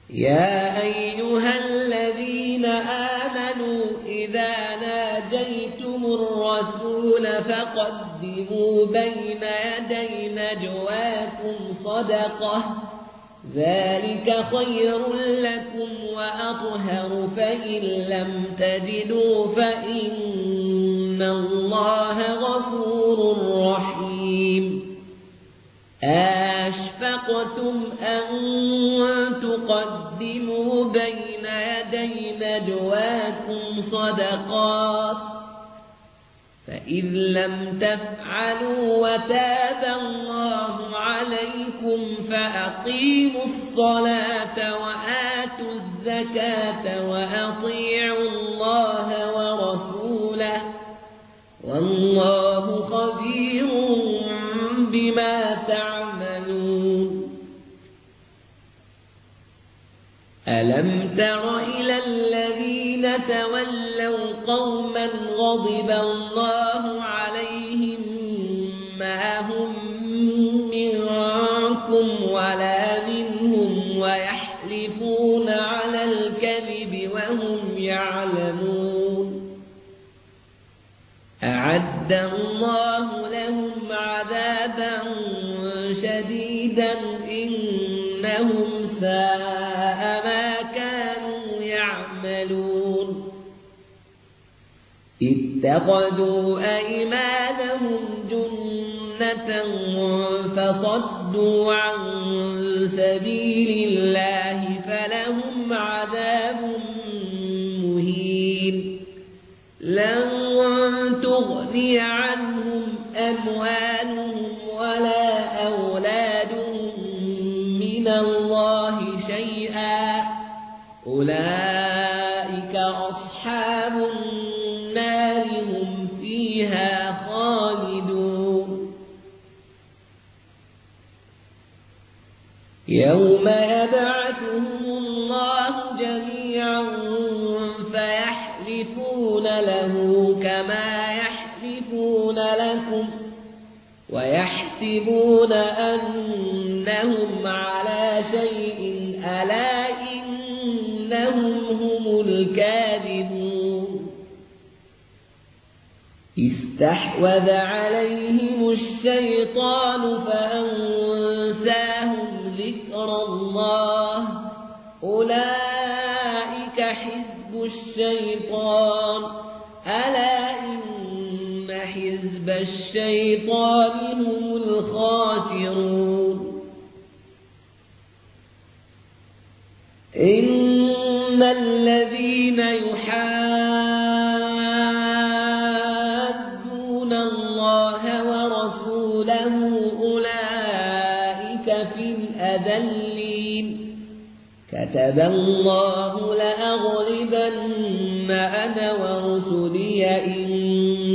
يا أيها الذين آمنوا إذا ناجيتم الرسول فقدموا بين يدي نجواكم صدقة ذلك خير لكم وأطهر فإن لم تجدوا فإن الله غفور رحيم أشفقتم أن تقدموا بين يدي نجواكم صدقات فإذ لم تفعلوا وتاب الله عليكم فأقيموا الصلاة وآتوا الزكاة وأطيعوا الله ورسوله والله خبير بما تعملون ألم تر إلى الذين تولوا قوما غضب الله عليهم ما هم منكم ولا منهم ويحلفون على الكذب وهم يعلمون أعد الله لهم عذابا شديدا إنهم ساء ما كانوا يعملون اتخذوا أيمانهم جنة فصدوا عن سبيل الله فلهم عذاب مهين لن تغني عنهم أموالهم ولا أولادهم من الله شيئا أولئك أصحاب النار هم فيها خالدون يوم يبعثهم الله جميعا فيحلفون له كما يحلفون لكم ويحسبون أنهم على شيء ألا إنهم هم الكاذبون استحوذ عليهم الشيطان فأنساهم ذكر الله أولئك حزب الشيطان ألا إن حزب الشيطان هم الخاسرون إن الذين يحادون الله ورسوله أولئك في الأذلين كتب الله لأغلبن أنا ورسلي إن